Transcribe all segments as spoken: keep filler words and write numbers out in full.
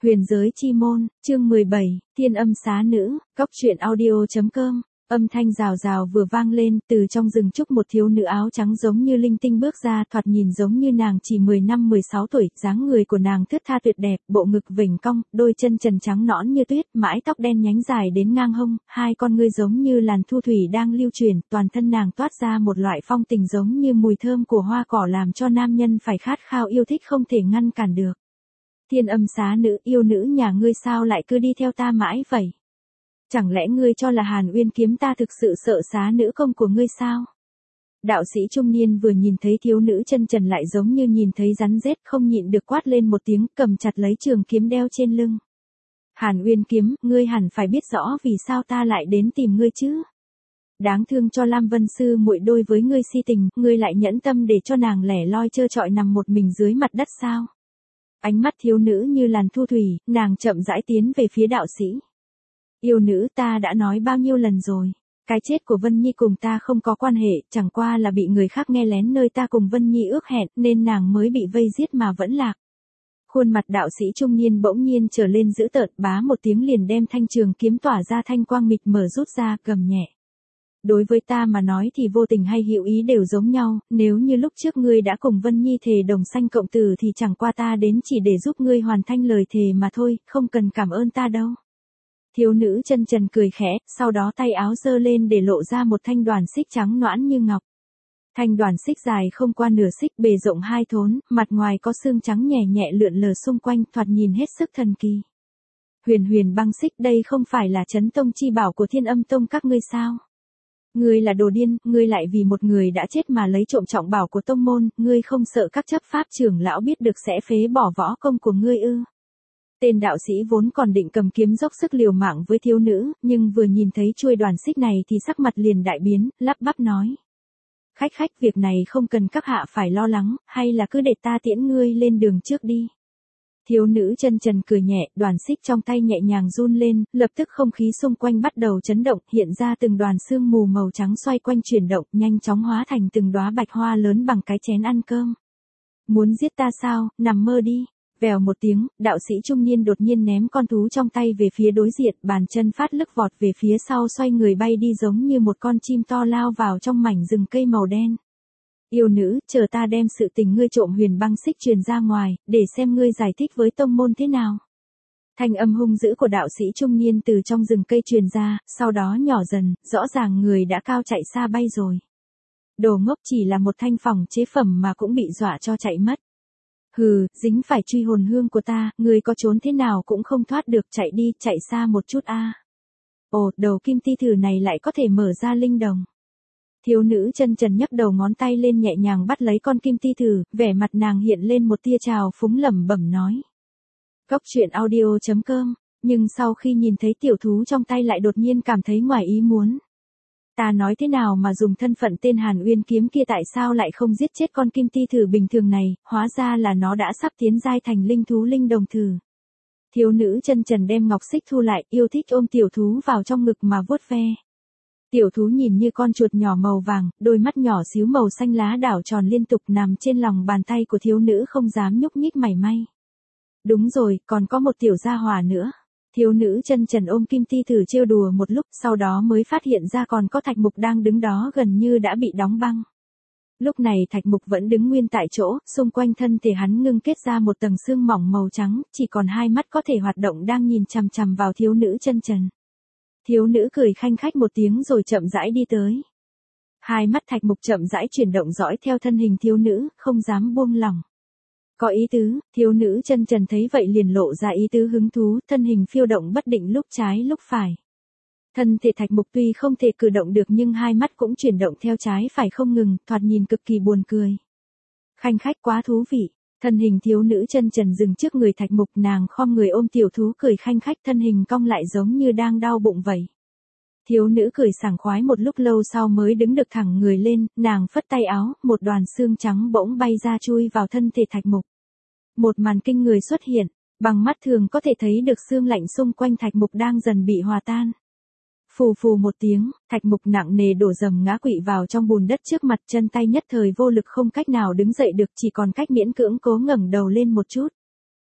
Huyền giới chi môn, chương mười bảy, Thiên âm xá nữ, cóc truyện audio.com. Âm thanh rào rào vừa vang lên, từ trong rừng trúc một thiếu nữ áo trắng giống như linh tinh bước ra, thoạt nhìn giống như nàng chỉ mười năm mười sáu tuổi, dáng người của nàng thướt tha tuyệt đẹp, bộ ngực vểnh cong, đôi chân trần trắng nõn như tuyết, mái tóc đen nhánh dài đến ngang hông, hai con ngươi giống như làn thu thủy đang lưu chuyển, toàn thân nàng toát ra một loại phong tình giống như mùi thơm của hoa cỏ làm cho nam nhân phải khát khao yêu thích không thể ngăn cản được. Thiên âm xá nữ, yêu nữ nhà ngươi sao lại cứ đi theo ta mãi vậy? Chẳng lẽ ngươi cho là Hàn Uyên kiếm ta thực sự sợ xá nữ công của ngươi sao? Đạo sĩ trung niên vừa nhìn thấy thiếu nữ chân trần lại giống như nhìn thấy rắn rết, không nhịn được quát lên một tiếng, cầm chặt lấy trường kiếm đeo trên lưng. Hàn Uyên kiếm, ngươi hẳn phải biết rõ vì sao ta lại đến tìm ngươi chứ? Đáng thương cho Lam Vân sư muội đôi với ngươi si tình, ngươi lại nhẫn tâm để cho nàng lẻ loi trơ trọi nằm một mình dưới mặt đất sao? Ánh mắt thiếu nữ như làn thu thủy, nàng chậm rãi tiến về phía đạo sĩ. Yêu nữ, ta đã nói bao nhiêu lần rồi. Cái chết của Vân Nhi cùng ta không có quan hệ, chẳng qua là bị người khác nghe lén nơi ta cùng Vân Nhi ước hẹn, nên nàng mới bị vây giết mà vẫn lạc. Khuôn mặt đạo sĩ trung niên bỗng nhiên trở lên dữ tợn, bá một tiếng liền đem thanh trường kiếm tỏa ra thanh quang mịt mờ rút ra, gầm nhẹ. Đối với ta mà nói thì vô tình hay hữu ý đều giống nhau, nếu như lúc trước ngươi đã cùng Vân Nhi thề đồng sanh cộng tử thì chẳng qua ta đến chỉ để giúp ngươi hoàn thành lời thề mà thôi, không cần cảm ơn ta đâu. Thiếu nữ chân trần cười khẽ, sau đó tay áo giơ lên để lộ ra một thanh đoàn xích trắng nõn như ngọc. Thanh đoàn xích dài không qua nửa xích, bề rộng hai thốn, mặt ngoài có xương trắng nhẹ nhẹ lượn lờ xung quanh, thoạt nhìn hết sức thần kỳ. Huyền huyền băng xích, đây không phải là chấn tông chi bảo của Thiên Âm Tông các ngươi sao? Ngươi là đồ điên, ngươi lại vì một người đã chết mà lấy trộm trọng bảo của tông môn, ngươi không sợ các chấp pháp trưởng lão biết được sẽ phế bỏ võ công của ngươi ư? Tên đạo sĩ vốn còn định cầm kiếm dốc sức liều mạng với thiếu nữ, nhưng vừa nhìn thấy chuôi đoàn xích này thì sắc mặt liền đại biến, lắp bắp nói. Khách khách, việc này không cần các hạ phải lo lắng, hay là cứ để ta tiễn ngươi lên đường trước đi. Thiếu nữ chân trần cười nhẹ, đoàn xích trong tay nhẹ nhàng run lên, lập tức không khí xung quanh bắt đầu chấn động, hiện ra từng đoàn sương mù màu trắng xoay quanh chuyển động, nhanh chóng hóa thành từng đóa bạch hoa lớn bằng cái chén ăn cơm. Muốn giết ta sao, nằm mơ đi. Vèo một tiếng, đạo sĩ trung niên đột nhiên ném con thú trong tay về phía đối diện, bàn chân phát lức vọt về phía sau xoay người bay đi giống như một con chim to lao vào trong mảnh rừng cây màu đen. Yêu nữ, chờ ta đem sự tình ngươi trộm huyền băng xích truyền ra ngoài, để xem ngươi giải thích với tông môn thế nào. Thanh âm hung dữ của đạo sĩ trung niên từ trong rừng cây truyền ra, sau đó nhỏ dần, rõ ràng người đã cao chạy xa bay rồi. Đồ ngốc, chỉ là một thanh phòng chế phẩm mà cũng bị dọa cho chạy mất. Hừ, dính phải truy hồn hương của ta, người có trốn thế nào cũng không thoát được, chạy đi, chạy xa một chút a. À. Ồ, đầu kim ti thử này lại có thể mở ra linh đồng. Thiếu nữ chân trần nhấc đầu ngón tay lên nhẹ nhàng bắt lấy con kim ti thử, vẻ mặt nàng hiện lên một tia trào phúng lẩm bẩm nói. Cóc truyện audio.com, nhưng sau khi nhìn thấy tiểu thú trong tay lại đột nhiên cảm thấy ngoài ý muốn. Ta nói thế nào mà dùng thân phận tên Hàn Uyên kiếm kia tại sao lại không giết chết con kim ti thử bình thường này, hóa ra là nó đã sắp tiến giai thành linh thú linh đồng thử. Thiếu nữ chân trần đem ngọc xích thu lại, yêu thích ôm tiểu thú vào trong ngực mà vuốt ve. Tiểu thú nhìn như con chuột nhỏ màu vàng, đôi mắt nhỏ xíu màu xanh lá đảo tròn liên tục nằm trên lòng bàn tay của thiếu nữ không dám nhúc nhích mảy may. Đúng rồi, còn có một tiểu gia hỏa nữa. Thiếu nữ chân trần ôm kim ti thử trêu đùa một lúc, sau đó mới phát hiện ra còn có Thạch Mục đang đứng đó gần như đã bị đóng băng. Lúc này Thạch Mục vẫn đứng nguyên tại chỗ, xung quanh thân thể hắn ngưng kết ra một tầng sương mỏng màu trắng, chỉ còn hai mắt có thể hoạt động đang nhìn chằm chằm vào thiếu nữ chân trần. Thiếu nữ cười khanh khách một tiếng rồi chậm rãi đi tới. Hai mắt Thạch Mục chậm rãi chuyển động dõi theo thân hình thiếu nữ, không dám buông lỏng. Có ý tứ, thiếu nữ chân trần thấy vậy liền lộ ra ý tứ hứng thú, thân hình phiêu động bất định lúc trái lúc phải. Thân thể Thạch Mục tuy không thể cử động được nhưng hai mắt cũng chuyển động theo trái phải không ngừng, thoạt nhìn cực kỳ buồn cười. Khanh khách quá thú vị, thân hình thiếu nữ chân trần dừng trước người Thạch Mục, nàng khom người ôm tiểu thú cười khanh khách, thân hình cong lại giống như đang đau bụng vậy. Thiếu nữ cười sảng khoái một lúc lâu sau mới đứng được thẳng người lên, nàng phất tay áo, một đoàn xương trắng bỗng bay ra chui vào thân thể Thạch Mục. Một màn kinh người xuất hiện, bằng mắt thường có thể thấy được xương lạnh xung quanh Thạch Mục đang dần bị hòa tan. Phù phù một tiếng, Thạch Mục nặng nề đổ dầm ngã quỵ vào trong bùn đất trước mặt, chân tay nhất thời vô lực không cách nào đứng dậy được, chỉ còn cách miễn cưỡng cố ngẩng đầu lên một chút.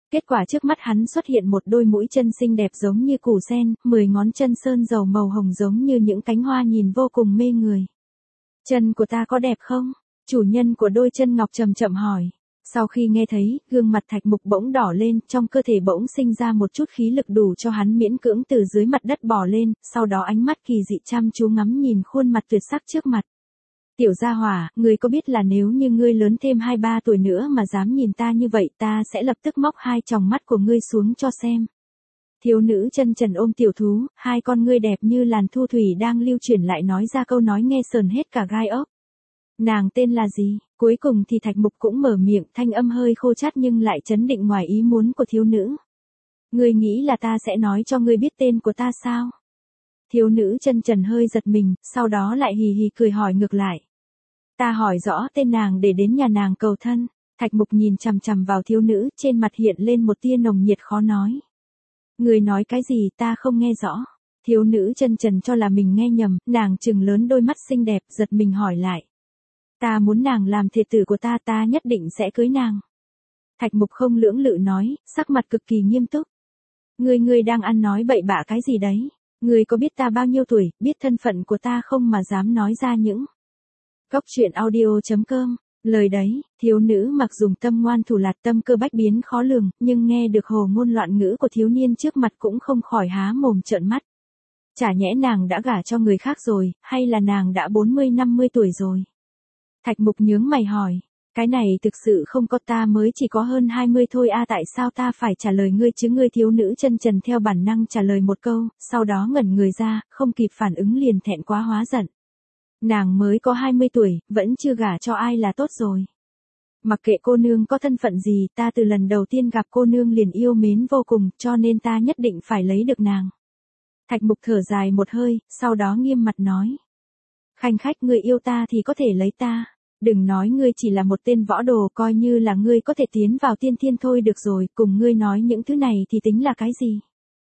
Kết quả trước mắt hắn xuất hiện một đôi mũi chân xinh đẹp giống như củ sen, mười ngón chân sơn dầu màu hồng giống như những cánh hoa nhìn vô cùng mê người. Chân của ta có đẹp không? Chủ nhân của đôi chân ngọc chậm chậm hỏi. Sau khi nghe thấy, gương mặt Thạch Mục bỗng đỏ lên, trong cơ thể bỗng sinh ra một chút khí lực đủ cho hắn miễn cưỡng từ dưới mặt đất bò lên, sau đó ánh mắt kỳ dị chăm chú ngắm nhìn khuôn mặt tuyệt sắc trước mặt. Tiểu gia hỏa, ngươi có biết là nếu như ngươi lớn thêm hai ba tuổi nữa mà dám nhìn ta như vậy, ta sẽ lập tức móc hai tròng mắt của ngươi xuống cho xem. Thiếu nữ chân trần ôm tiểu thú, hai con ngươi đẹp như làn thu thủy đang lưu chuyển lại nói ra câu nói nghe sờn hết cả gai ốc. Nàng tên là gì? Cuối cùng thì Thạch Mục cũng mở miệng, thanh âm hơi khô chát nhưng lại chấn định ngoài ý muốn của thiếu nữ. Ngươi nghĩ là ta sẽ nói cho ngươi biết tên của ta sao? Thiếu nữ chân trần hơi giật mình, sau đó lại hì hì cười hỏi ngược lại. Ta hỏi rõ tên nàng để đến nhà nàng cầu thân. Thạch Mục nhìn chằm chằm vào thiếu nữ, trên mặt hiện lên một tia nồng nhiệt khó nói. Ngươi nói cái gì ta không nghe rõ. Thiếu nữ chân trần cho là mình nghe nhầm, nàng trừng lớn đôi mắt xinh đẹp, giật mình hỏi lại. Ta muốn nàng làm thê tử của ta, ta nhất định sẽ cưới nàng. Thạch Mục không lưỡng lự nói, sắc mặt cực kỳ nghiêm túc. Ngươi ngươi đang ăn nói bậy bạ cái gì đấy? Ngươi có biết ta bao nhiêu tuổi, biết thân phận của ta không mà dám nói ra những. Góc truyện audio chấm com. Lời đấy, thiếu nữ mặc dùng tâm ngoan thủ lạt, tâm cơ bách biến khó lường, nhưng nghe được hồ ngôn loạn ngữ của thiếu niên trước mặt cũng không khỏi há mồm trợn mắt. Chả nhẽ nàng đã gả cho người khác rồi, hay là nàng đã bốn mươi năm mươi tuổi rồi? Thạch Mục nhướng mày hỏi, cái này thực sự không có, ta mới chỉ có hơn hai mươi thôi a à, tại sao ta phải trả lời ngươi chứ? Ngươi thiếu nữ chân trần theo bản năng trả lời một câu, sau đó ngẩn người ra, không kịp phản ứng liền thẹn quá hóa giận. Nàng mới có hai mươi tuổi, vẫn chưa gả cho ai là tốt rồi. Mặc kệ cô nương có thân phận gì, ta từ lần đầu tiên gặp cô nương liền yêu mến vô cùng, cho nên ta nhất định phải lấy được nàng. Thạch Mục thở dài một hơi, sau đó nghiêm mặt nói. Khanh khách, ngươi yêu ta thì có thể lấy ta. Đừng nói ngươi chỉ là một tên võ đồ, coi như là ngươi có thể tiến vào tiên thiên thôi được rồi, cùng ngươi nói những thứ này thì tính là cái gì?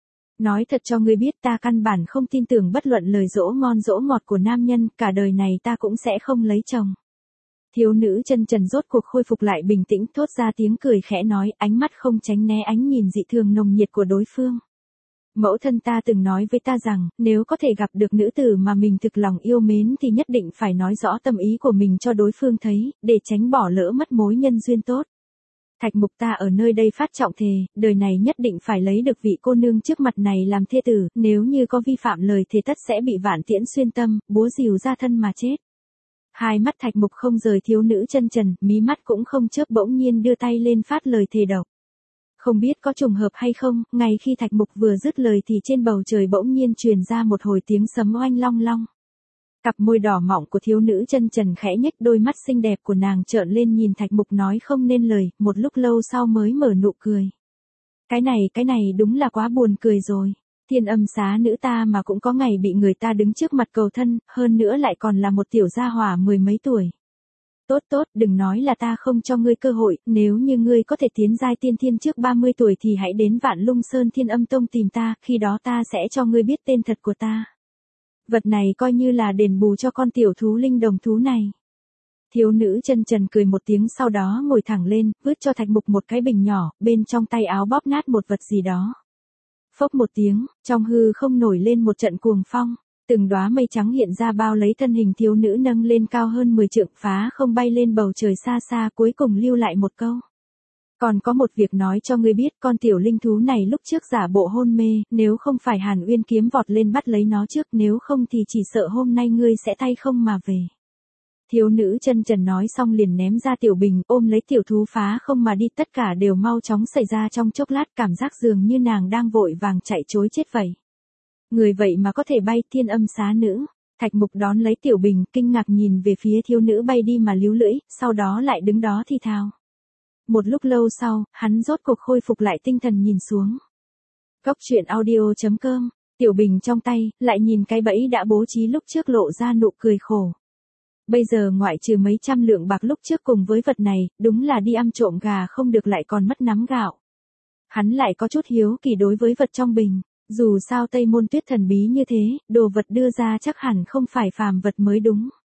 Nói thật cho ngươi biết, ta căn bản không tin tưởng bất luận lời dỗ ngon dỗ ngọt của nam nhân, cả đời này ta cũng sẽ không lấy chồng. Thiếu nữ chân trần rốt cuộc khôi phục lại bình tĩnh, thốt ra tiếng cười khẽ nói, ánh mắt không tránh né ánh nhìn dị thường nồng nhiệt của đối phương. Mẫu thân ta từng nói với ta rằng, nếu có thể gặp được nữ tử mà mình thực lòng yêu mến thì nhất định phải nói rõ tâm ý của mình cho đối phương thấy, để tránh bỏ lỡ mất mối nhân duyên tốt. Thạch Mục, ta ở nơi đây phát trọng thề, đời này nhất định phải lấy được vị cô nương trước mặt này làm thê tử, nếu như có vi phạm lời thề tất sẽ bị vạn tiễn xuyên tâm, búa rìu ra thân mà chết. Hai mắt Thạch Mục không rời thiếu nữ chân trần, mí mắt cũng không chớp, bỗng nhiên đưa tay lên phát lời thề độc. Không biết có trùng hợp hay không, ngay khi Thạch Mục vừa dứt lời thì trên bầu trời bỗng nhiên truyền ra một hồi tiếng sấm oanh long long. Cặp môi đỏ mọng của thiếu nữ chân trần khẽ nhếch, đôi mắt xinh đẹp của nàng trợn lên nhìn Thạch Mục nói không nên lời, một lúc lâu sau mới mở nụ cười. Cái này, cái này đúng là quá buồn cười rồi. Thiên âm xá nữ ta mà cũng có ngày bị người ta đứng trước mặt cầu thân, hơn nữa lại còn là một tiểu gia hỏa mười mấy tuổi. Tốt tốt, đừng nói là ta không cho ngươi cơ hội, nếu như ngươi có thể tiến giai tiên thiên trước ba mươi tuổi thì hãy đến Vạn Lung Sơn Thiên Âm Tông tìm ta, khi đó ta sẽ cho ngươi biết tên thật của ta. Vật này coi như là đền bù cho con tiểu thú linh đồng thú này. Thiếu nữ chân trần cười một tiếng, sau đó ngồi thẳng lên, vứt cho Thạch Mục một cái bình nhỏ, bên trong tay áo bóp nát một vật gì đó. Phốc một tiếng, trong hư không nổi lên một trận cuồng phong. Từng đóa mây trắng hiện ra bao lấy thân hình thiếu nữ nâng lên cao hơn mười trượng, phá không bay lên bầu trời xa xa, cuối cùng lưu lại một câu. Còn có một việc nói cho ngươi biết, con tiểu linh thú này lúc trước giả bộ hôn mê, nếu không phải Hàn Uyên kiếm vọt lên bắt lấy nó trước, nếu không thì chỉ sợ hôm nay ngươi sẽ tay không mà về. Thiếu nữ chân trần nói xong liền ném ra tiểu bình, ôm lấy tiểu thú phá không mà đi, tất cả đều mau chóng xảy ra trong chốc lát, cảm giác dường như nàng đang vội vàng chạy trối chết vậy. Người vậy mà có thể bay, thiên âm xá nữ. Thạch Mục đón lấy tiểu bình, kinh ngạc nhìn về phía thiếu nữ bay đi mà líu lưỡi, sau đó lại đứng đó thì thào. Một lúc lâu sau, hắn rốt cuộc khôi phục lại tinh thần nhìn xuống. Góc truyện audio chấm com, tiểu bình trong tay, lại nhìn cái bẫy đã bố trí lúc trước lộ ra nụ cười khổ. Bây giờ ngoại trừ mấy trăm lượng bạc lúc trước cùng với vật này, đúng là đi ăn trộm gà không được lại còn mất nắm gạo. Hắn lại có chút hiếu kỳ đối với vật trong bình. Dù sao Tây Môn Tuyết thần bí như thế, đồ vật đưa ra chắc hẳn không phải phàm vật mới đúng.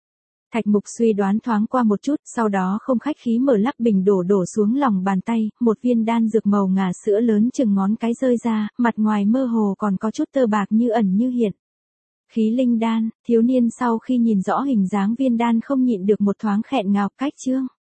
Thạch Mục suy đoán thoáng qua một chút, sau đó không khách khí mở lắp bình đổ đổ xuống lòng bàn tay, một viên đan dược màu ngà sữa lớn chừng ngón cái rơi ra, mặt ngoài mơ hồ còn có chút tơ bạc như ẩn như hiện. Khí linh đan, thiếu niên sau khi nhìn rõ hình dáng viên đan không nhịn được một thoáng khẹn ngào, cách chương.